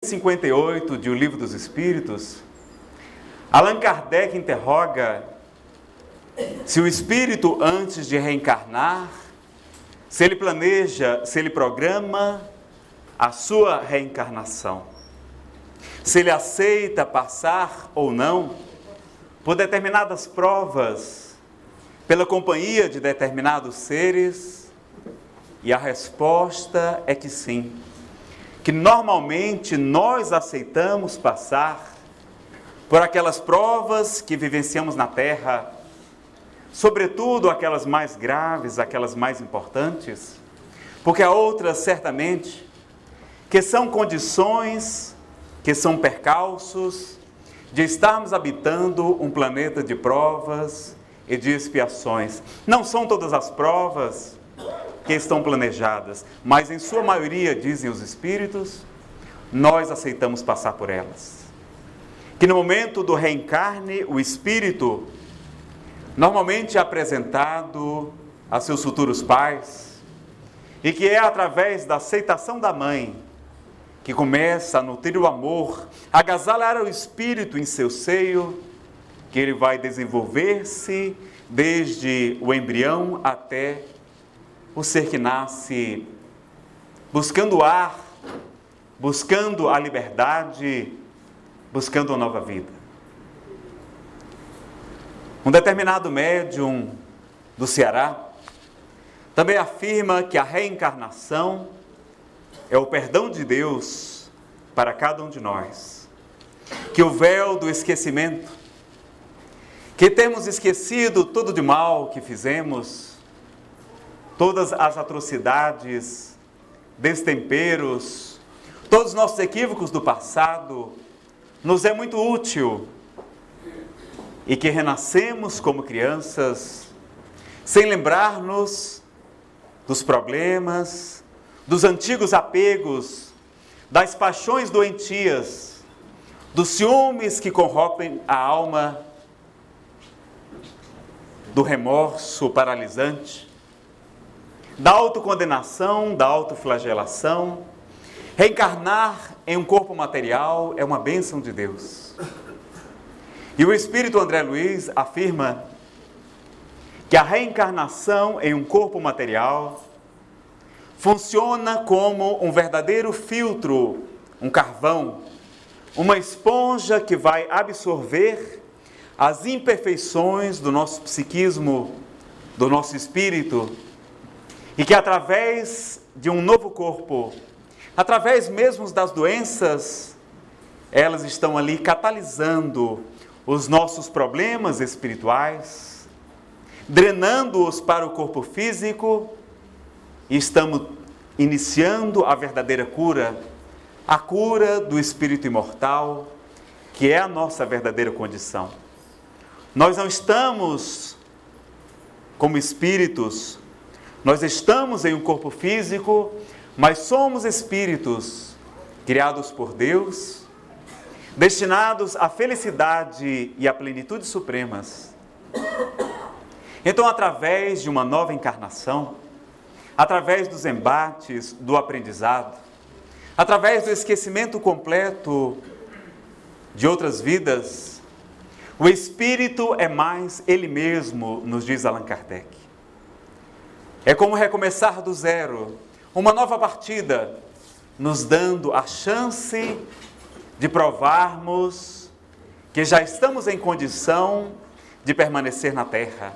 158 de O Livro dos Espíritos, Allan Kardec interroga se o espírito, antes de reencarnar, se ele planeja, se ele programa a sua reencarnação, se ele aceita passar ou não por determinadas provas, pela companhia de determinados seres, e a resposta é que sim, que normalmente nós aceitamos passar por aquelas provas que vivenciamos na Terra, sobretudo aquelas mais graves, aquelas mais importantes, porque há outras, certamente, que são condições, que são percalços de estarmos habitando um planeta de provas e de expiações. Não são todas as provas que estão planejadas, mas em sua maioria, dizem os Espíritos, nós aceitamos passar por elas. Que no momento do reencarne, o espírito, normalmente é apresentado a seus futuros pais, e que é através da aceitação da mãe, que começa a nutrir o amor, agasalhar o espírito em seu seio, que ele vai desenvolver-se desde o embrião até o ser que nasce, buscando o ar, buscando a liberdade, buscando uma nova vida. Um determinado médium do Ceará também afirma que a reencarnação é o perdão de Deus para cada um de nós. Que o véu do esquecimento, que temos esquecido tudo de mal que fizemos, todas as atrocidades, destemperos, todos os nossos equívocos do passado, nos é muito útil, e que renascemos como crianças, sem lembrar-nos dos problemas, dos antigos apegos, das paixões doentias, dos ciúmes que corrompem a alma, do remorso paralisante, da autocondenação, da autoflagelação. Reencarnar em um corpo material é uma bênção de Deus. E o Espírito André Luiz afirma que a reencarnação em um corpo material funciona como um verdadeiro filtro, um carvão, uma esponja que vai absorver as imperfeições do nosso psiquismo, do nosso espírito, e que através de um novo corpo, através mesmo das doenças, elas estão ali catalisando os nossos problemas espirituais, drenando-os para o corpo físico, e estamos iniciando a verdadeira cura, a cura do espírito imortal, que é a nossa verdadeira condição. Nós não estamos como espíritos, nós estamos em um corpo físico, mas somos espíritos criados por Deus, destinados à felicidade e à plenitude supremas. Então, através de uma nova encarnação, através dos embates, do aprendizado, através do esquecimento completo de outras vidas, o espírito é mais ele mesmo, nos diz Allan Kardec. É como recomeçar do zero, uma nova partida, nos dando a chance de provarmos que já estamos em condição de permanecer na Terra.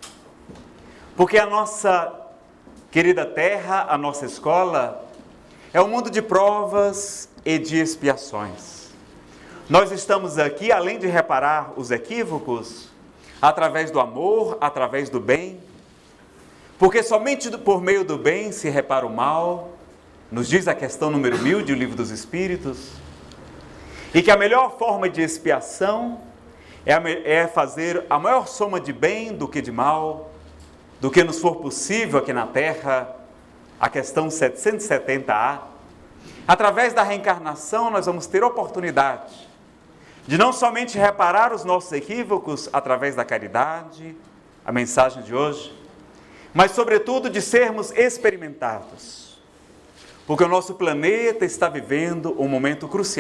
Porque a nossa querida Terra, a nossa escola, é um mundo de provas e de expiações. Nós estamos aqui, além de reparar os equívocos, através do amor, através do bem, porque somente por meio do bem se repara o mal, nos diz a questão número 1000 de O Livro dos Espíritos, e que a melhor forma de expiação é fazer a maior soma de bem do que de mal, do que nos for possível aqui na Terra, a questão 770A. Através da reencarnação nós vamos ter oportunidade de não somente reparar os nossos equívocos através da caridade, a mensagem de hoje, mas sobretudo de sermos experimentados, porque o nosso planeta está vivendo um momento crucial.